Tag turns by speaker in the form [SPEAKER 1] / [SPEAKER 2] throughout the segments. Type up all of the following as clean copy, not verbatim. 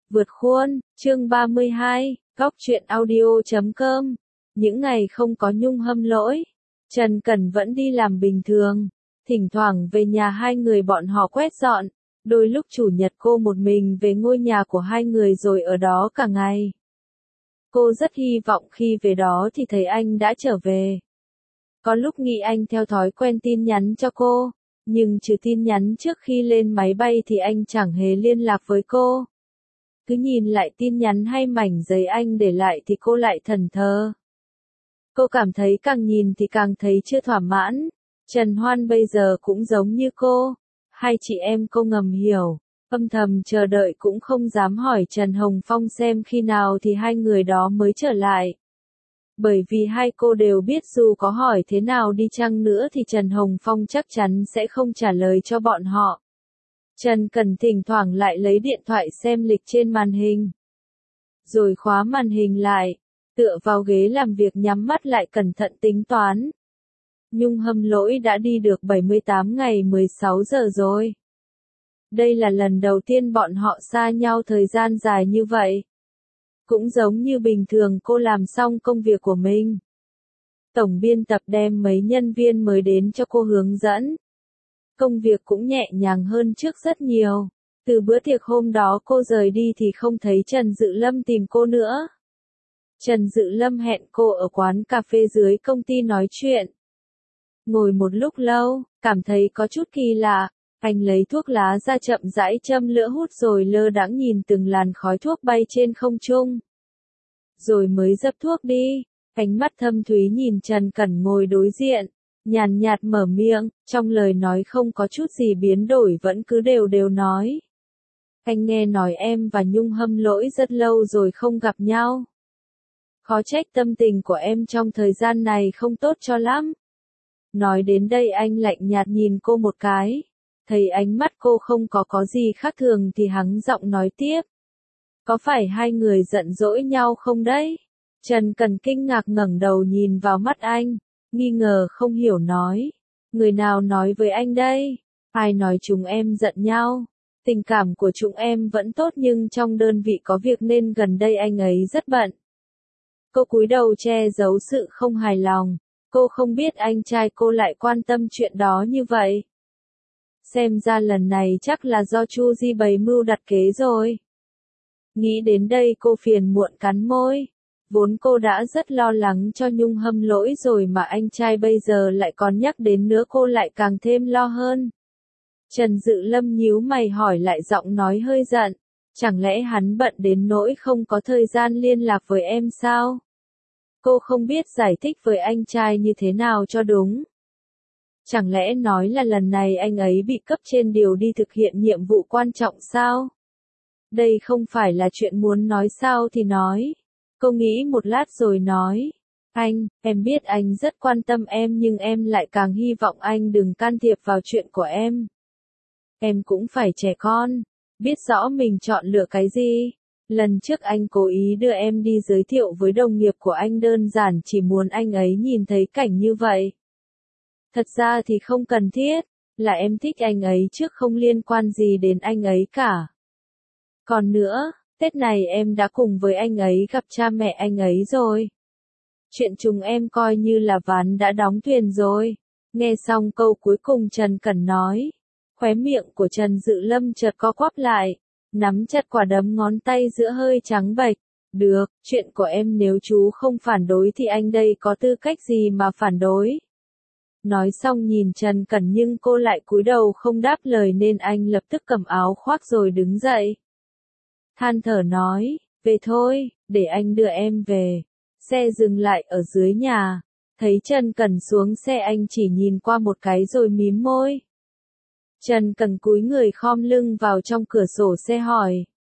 [SPEAKER 1] Vượt khuôn, chương 32, góc truyện audio.com. Những ngày không có Nhung Hâm Lỗi, Trần Cẩn vẫn đi làm bình thường. Thỉnh thoảng về nhà hai người bọn họ quét dọn. Đôi lúc chủ nhật cô một mình về ngôi nhà của hai người rồi ở đó cả ngày. Cô rất hy vọng khi về đó thì thấy anh đã trở về. Có lúc nghĩ anh theo thói quen tin nhắn cho cô, nhưng trừ tin nhắn trước khi lên máy bay thì anh chẳng hề liên lạc với cô. Cứ nhìn lại tin nhắn hay mảnh giấy anh để lại thì cô lại thẫn thờ. Cô cảm thấy càng nhìn thì càng thấy chưa thỏa mãn. Trần Hoan bây giờ cũng giống như cô. Hai chị em cô ngầm hiểu, âm thầm chờ đợi cũng không dám hỏi Trần Hồng Phong xem khi nào thì hai người đó mới trở lại. Bởi vì hai cô đều biết dù có hỏi thế nào đi chăng nữa thì Trần Hồng Phong chắc chắn sẽ không trả lời cho bọn họ. Trần Cẩn thỉnh thoảng lại lấy điện thoại xem lịch trên màn hình. Rồi khóa màn hình lại, tựa vào ghế làm việc nhắm mắt lại cẩn thận tính toán. Nhung Hâm Lỗi đã đi được 78 ngày 16 giờ rồi. Đây là lần đầu tiên bọn họ xa nhau thời gian dài như vậy. Cũng giống như bình thường cô làm xong công việc của mình. Tổng biên tập đem mấy nhân viên mới đến cho cô hướng dẫn. Công việc cũng nhẹ nhàng hơn trước rất nhiều. Từ bữa tiệc hôm đó cô rời đi thì không thấy Trần Dự Lâm tìm cô nữa. Trần Dự Lâm hẹn cô ở quán cà phê dưới công ty nói chuyện. Ngồi một lúc lâu, cảm thấy có chút kỳ lạ. Anh lấy thuốc lá ra chậm rãi châm lửa hút rồi lơ đãng nhìn từng làn khói thuốc bay trên không trung. Rồi mới dập thuốc đi. Ánh mắt thâm thúy nhìn Trần Cẩn ngồi đối diện. Nhàn nhạt mở miệng, trong lời nói không có chút gì biến đổi vẫn cứ đều đều nói. Anh nghe nói em và Nhung Hâm Lỗi rất lâu rồi không gặp nhau. Khó trách tâm tình của em trong thời gian này không tốt cho lắm. Nói đến đây anh lạnh nhạt nhìn cô một cái. Thấy ánh mắt cô không có gì khác thường thì hắng giọng nói tiếp. Có phải hai người giận dỗi nhau không đấy? Trần Cẩn kinh ngạc ngẩng đầu nhìn vào mắt anh. Nghi ngờ không hiểu nói. Người nào nói với anh đây? Ai nói chúng em giận nhau? Tình cảm của chúng em vẫn tốt nhưng trong đơn vị có việc nên gần đây anh ấy rất bận. Cô cúi đầu che giấu sự không hài lòng. Cô không biết anh trai cô lại quan tâm chuyện đó như vậy. Xem ra lần này chắc là do Chu Di bày mưu đặt kế rồi. Nghĩ đến đây cô phiền muộn cắn môi. Vốn cô đã rất lo lắng cho Nhung Hâm Lỗi rồi mà anh trai bây giờ lại còn nhắc đến nữa cô lại càng thêm lo hơn. Trần Dự Lâm nhíu mày hỏi lại giọng nói hơi giận. Chẳng lẽ hắn bận đến nỗi không có thời gian liên lạc với em sao? Cô không biết giải thích với anh trai như thế nào cho đúng. Chẳng lẽ nói là lần này anh ấy bị cấp trên điều đi thực hiện nhiệm vụ quan trọng sao? Đây không phải là chuyện muốn nói sao thì nói. Cô nghĩ một lát rồi nói. Anh, em biết anh rất quan tâm em nhưng em lại càng hy vọng anh đừng can thiệp vào chuyện của em. Em cũng phải trẻ con, biết rõ mình chọn lựa cái gì. Lần trước anh cố ý đưa em đi giới thiệu với đồng nghiệp của anh đơn giản chỉ muốn anh ấy nhìn thấy cảnh như vậy. Thật ra thì không cần thiết, là em thích anh ấy trước không liên quan gì đến anh ấy cả. Còn nữa, Tết này em đã cùng với anh ấy gặp cha mẹ anh ấy rồi. Chuyện chúng em coi như là ván đã đóng thuyền rồi. Nghe xong câu cuối cùng Trần Cẩn nói. Khóe miệng của Trần Dự Lâm chợt co quắp lại. Nắm chặt quả đấm ngón tay giữa hơi trắng bệch. Được, chuyện của em nếu chú không phản đối thì anh đây có tư cách gì mà phản đối. Nói xong nhìn Trần Cẩn nhưng cô lại cúi đầu không đáp lời nên anh lập tức cầm áo khoác rồi đứng dậy. Than thở nói, về thôi, để anh đưa em về. Xe dừng lại ở dưới nhà. Thấy Trần Cẩn xuống xe anh chỉ nhìn qua một cái rồi mím môi. Trần Cẩn cúi người khom lưng vào trong cửa sổ xe hỏi.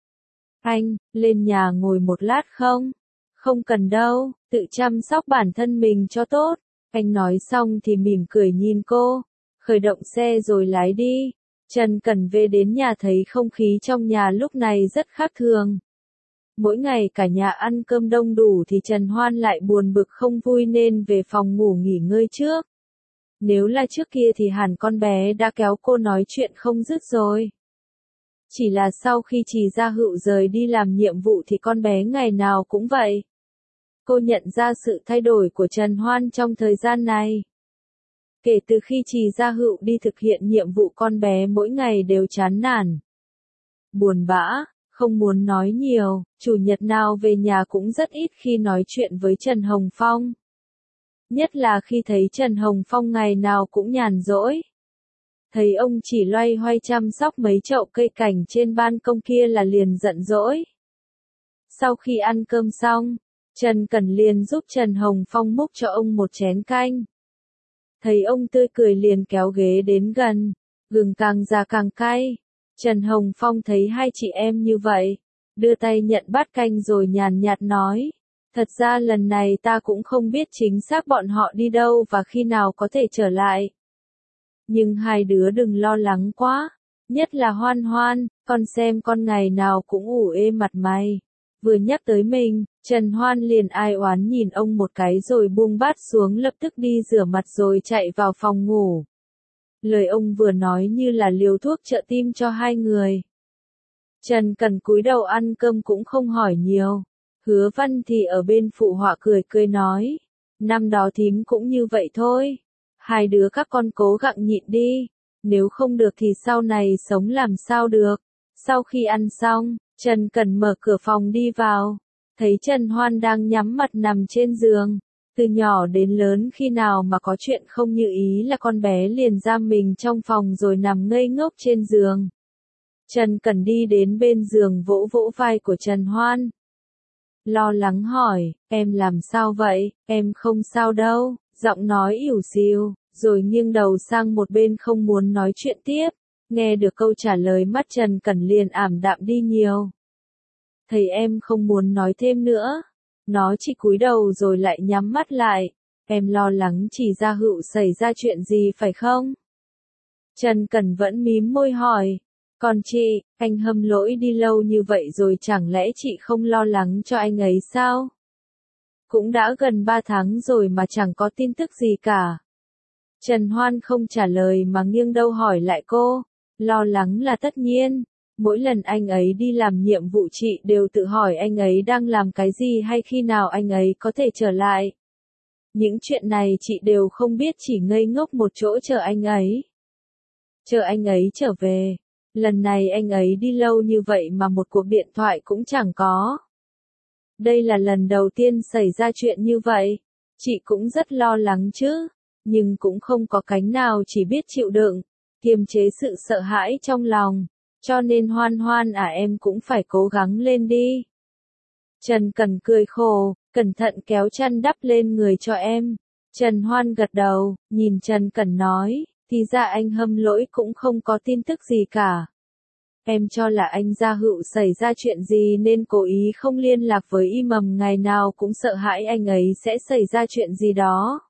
[SPEAKER 1] Anh, lên nhà ngồi một lát không? Không cần đâu, tự chăm sóc bản thân mình cho tốt. Anh nói xong thì mỉm cười nhìn cô. Khởi động xe rồi lái đi. Trần Cẩn về đến nhà thấy không khí trong nhà lúc này rất khác thường. Mỗi ngày cả nhà ăn cơm đông đủ thì Trần Hoan lại buồn bực không vui nên về phòng ngủ nghỉ ngơi trước. Nếu là trước kia thì hẳn con bé đã kéo cô nói chuyện không dứt rồi. Chỉ là sau khi Trì Gia Hựu rời đi làm nhiệm vụ thì con bé ngày nào cũng vậy. Cô nhận ra sự thay đổi của Trần Hoan trong thời gian này. Kể từ khi Trì Gia Hựu đi thực hiện nhiệm vụ, con bé mỗi ngày đều chán nản, buồn bã, không muốn nói nhiều, chủ nhật nào về nhà cũng rất ít khi nói chuyện với Trần Hồng Phong. Nhất là khi thấy Trần Hồng Phong ngày nào cũng nhàn rỗi. Thấy ông chỉ loay hoay chăm sóc mấy chậu cây cảnh trên ban công kia là liền giận dỗi. Sau khi ăn cơm xong, Trần Cẩn liền giúp Trần Hồng Phong múc cho ông một chén canh. Thấy ông tươi cười liền kéo ghế đến gần, gừng càng già càng cay. Trần Hồng Phong thấy hai chị em như vậy, đưa tay nhận bát canh rồi nhàn nhạt nói, thật ra lần này ta cũng không biết chính xác bọn họ đi đâu và khi nào có thể trở lại. Nhưng hai đứa đừng lo lắng quá, nhất là Hoan Hoan, con xem con ngày nào cũng ủ ê mặt mày. Vừa nhắc tới mình, Trần Hoan liền ai oán nhìn ông một cái rồi buông bát xuống, lập tức đi rửa mặt rồi chạy vào phòng ngủ. Lời ông vừa nói như là liều thuốc trợ tim cho hai người. Trần Cẩn cúi đầu ăn cơm cũng không hỏi nhiều. Hứa Văn thì ở bên phụ họa cười cười nói, năm đó thím cũng như vậy thôi. Hai đứa các con cố gắng nhịn đi, nếu không được thì sau này sống làm sao được. Sau khi ăn xong, Trần Cẩn mở cửa phòng đi vào, thấy Trần Hoan đang nhắm mặt nằm trên giường. Từ nhỏ đến lớn khi nào mà có chuyện không như ý là con bé liền giam mình trong phòng rồi nằm ngây ngốc trên giường. Trần Cẩn đi đến bên giường vỗ vỗ vai của Trần Hoan. Lo lắng hỏi, em làm sao vậy, em không sao đâu, giọng nói ỉu xìu, rồi nghiêng đầu sang một bên không muốn nói chuyện tiếp. Nghe được câu trả lời mắt Trần Cẩn liền ảm đạm đi nhiều. Thầy em không muốn nói thêm nữa. Nó chỉ cúi đầu rồi lại nhắm mắt lại. Em lo lắng Trì Gia Hựu xảy ra chuyện gì phải không? Trần Cẩn vẫn mím môi hỏi. Còn chị, anh Hâm Lỗi đi lâu như vậy rồi chẳng lẽ chị không lo lắng cho anh ấy sao? Cũng đã gần 3 tháng rồi mà chẳng có tin tức gì cả. Trần Hoan không trả lời mà nghiêng đầu hỏi lại cô. Lo lắng là tất nhiên. Mỗi lần anh ấy đi làm nhiệm vụ chị đều tự hỏi anh ấy đang làm cái gì hay khi nào anh ấy có thể trở lại. Những chuyện này chị đều không biết, chỉ ngây ngốc một chỗ chờ anh ấy. Chờ anh ấy trở về. Lần này anh ấy đi lâu như vậy mà một cuộc điện thoại cũng chẳng có. Đây là lần đầu tiên xảy ra chuyện như vậy. Chị cũng rất lo lắng chứ, nhưng cũng không có cánh nào, chỉ biết chịu đựng, kiềm chế sự sợ hãi trong lòng. Cho nên Hoan Hoan à, em cũng phải cố gắng lên đi. Trần Cẩn cười khổ, cẩn thận kéo chăn đắp lên người cho em. Trần Hoan gật đầu, nhìn Trần Cẩn nói, thì ra anh Hâm Lỗi cũng không có tin tức gì cả. Em cho là anh Gia Hựu xảy ra chuyện gì nên cố ý không liên lạc với Y Mầm, ngày nào cũng sợ hãi anh ấy sẽ xảy ra chuyện gì đó.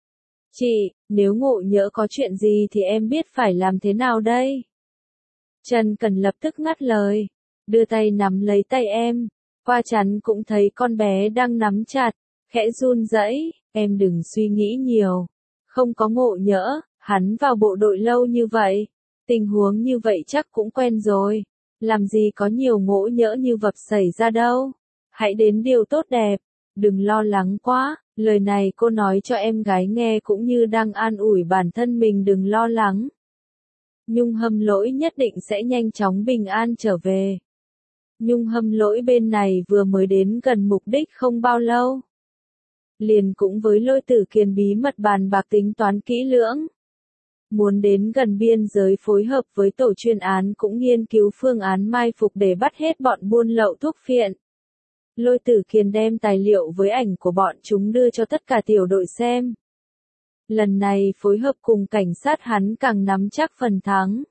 [SPEAKER 1] Chị, nếu ngộ nhỡ có chuyện gì thì em biết phải làm thế nào đây? Trần Cẩn lập tức ngắt lời, đưa tay nắm lấy tay em, qua chắn cũng thấy con bé đang nắm chặt, khẽ run rẩy, em đừng suy nghĩ nhiều, không có ngộ nhỡ, hắn vào bộ đội lâu như vậy, tình huống như vậy chắc cũng quen rồi, làm gì có nhiều ngộ nhỡ như vập xảy ra đâu, hãy đến điều tốt đẹp, đừng lo lắng quá, lời này cô nói cho em gái nghe cũng như đang an ủi bản thân mình đừng lo lắng. Nhung Hâm Lỗi nhất định sẽ nhanh chóng bình an trở về. Nhung Hâm Lỗi bên này vừa mới đến gần mục đích không bao lâu. Liền cũng với Lôi Tử Kiền bí mật bàn bạc tính toán kỹ lưỡng. Muốn đến gần biên giới phối hợp với tổ chuyên án cũng nghiên cứu phương án mai phục để bắt hết bọn buôn lậu thuốc phiện. Lôi Tử Kiền đem tài liệu với ảnh của bọn chúng đưa cho tất cả tiểu đội xem. Lần này phối hợp cùng cảnh sát hắn càng nắm chắc phần thắng.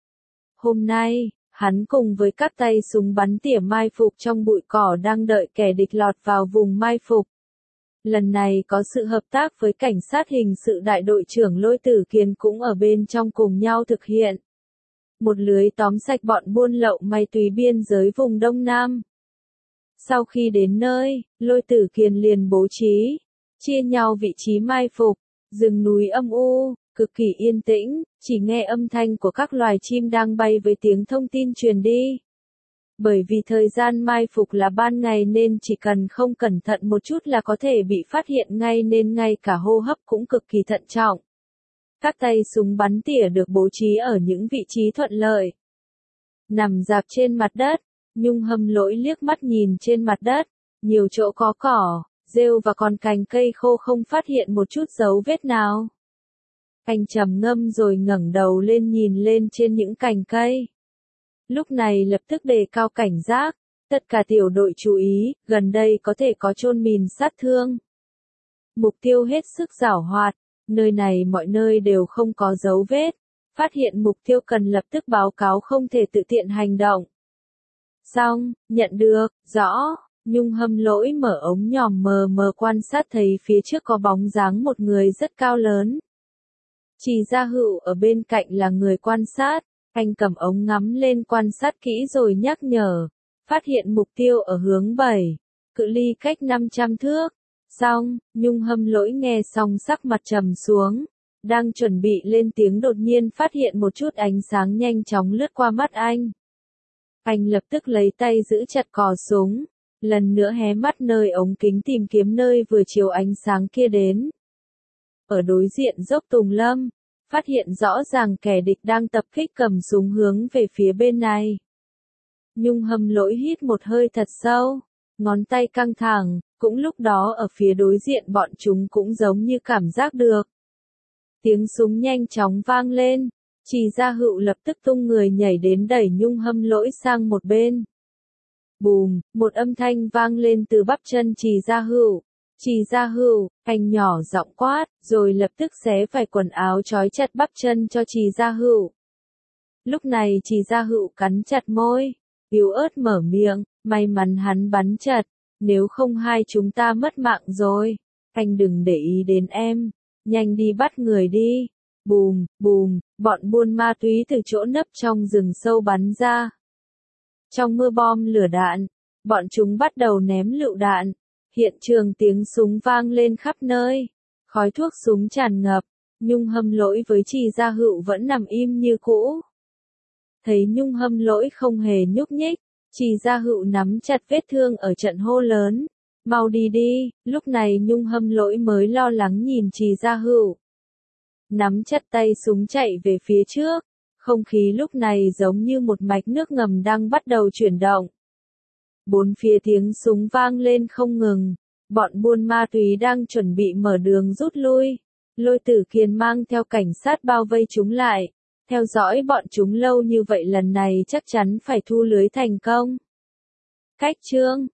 [SPEAKER 1] Hôm nay, hắn cùng với các tay súng bắn tỉa mai phục trong bụi cỏ đang đợi kẻ địch lọt vào vùng mai phục. Lần này có sự hợp tác với cảnh sát hình sự, đại đội trưởng Lôi Tử Kiền cũng ở bên trong cùng nhau thực hiện một lưới tóm sạch bọn buôn lậu ma túy biên giới vùng Đông Nam. Sau khi đến nơi, Lôi Tử Kiền liền bố trí, chia nhau vị trí mai phục. Rừng núi âm u, cực kỳ yên tĩnh, chỉ nghe âm thanh của các loài chim đang bay với tiếng thông tin truyền đi. Bởi vì thời gian mai phục là ban ngày nên chỉ cần không cẩn thận một chút là có thể bị phát hiện ngay nên ngay cả hô hấp cũng cực kỳ thận trọng. Các tay súng bắn tỉa được bố trí ở những vị trí thuận lợi. Nằm rạp trên mặt đất, Nhung Hâm Lỗi liếc mắt nhìn trên mặt đất, nhiều chỗ có cỏ, rêu và còn cành cây khô không phát hiện một chút dấu vết nào. Anh trầm ngâm rồi ngẩng đầu lên nhìn lên trên những cành cây. Lúc này lập tức đề cao cảnh giác, tất cả tiểu đội chú ý, gần đây có thể có chôn mìn sát thương. Mục tiêu hết sức giảo hoạt, nơi này mọi nơi đều không có dấu vết, phát hiện mục tiêu cần lập tức báo cáo không thể tự tiện hành động. Xong, nhận được, rõ, Nhung Hâm Lỗi mở ống nhòm mờ mờ quan sát thấy phía trước có bóng dáng một người rất cao lớn. Trì Gia Hựu ở bên cạnh là người quan sát, anh cầm ống ngắm lên quan sát kỹ rồi nhắc nhở, phát hiện mục tiêu ở hướng 7, cự ly cách 500 thước. Xong, Nhung Hâm Lỗi nghe xong sắc mặt trầm xuống, đang chuẩn bị lên tiếng đột nhiên phát hiện một chút ánh sáng nhanh chóng lướt qua mắt anh. Anh lập tức lấy tay giữ chặt cò súng, lần nữa hé mắt nơi ống kính tìm kiếm nơi vừa chiếu ánh sáng kia đến. Ở đối diện dốc Tùng Lâm, phát hiện rõ ràng kẻ địch đang tập kích cầm súng hướng về phía bên này. Nhung Hâm Lỗi hít một hơi thật sâu, ngón tay căng thẳng, cũng lúc đó ở phía đối diện bọn chúng cũng giống như cảm giác được. Tiếng súng nhanh chóng vang lên, Trì Gia Hựu lập tức tung người nhảy đến đẩy Nhung Hâm Lỗi sang một bên. Bùm, một âm thanh vang lên từ bắp chân Trì Gia Hựu. Trì Gia Hựu, anh nhỏ giọng quát, rồi lập tức xé vải quần áo trói chặt bắp chân cho Trì Gia Hựu. Lúc này Trì Gia Hựu cắn chặt môi, yếu ớt mở miệng, may mắn hắn bắn chật, nếu không hai chúng ta mất mạng rồi. Anh đừng để ý đến em, nhanh đi bắt người đi. Bùm, bùm, bọn buôn ma túy từ chỗ nấp trong rừng sâu bắn ra. Trong mưa bom lửa đạn, bọn chúng bắt đầu ném lựu đạn. Hiện trường tiếng súng vang lên khắp nơi, khói thuốc súng tràn ngập, Nhung Hâm Lỗi với Trì Gia Hựu vẫn nằm im như cũ. Thấy Nhung Hâm Lỗi không hề nhúc nhích, Trì Gia Hựu nắm chặt vết thương ở trận hô lớn, mau đi đi. Lúc này Nhung Hâm Lỗi mới lo lắng nhìn Trì Gia Hựu, nắm chặt tay súng chạy về phía trước, không khí lúc này giống như một mạch nước ngầm đang bắt đầu chuyển động. Bốn phía tiếng súng vang lên không ngừng, bọn buôn ma túy đang chuẩn bị mở đường rút lui. Lôi Tử Kiền mang theo cảnh sát bao vây chúng lại, theo dõi bọn chúng lâu như vậy lần này chắc chắn phải thu lưới thành công. Cách chương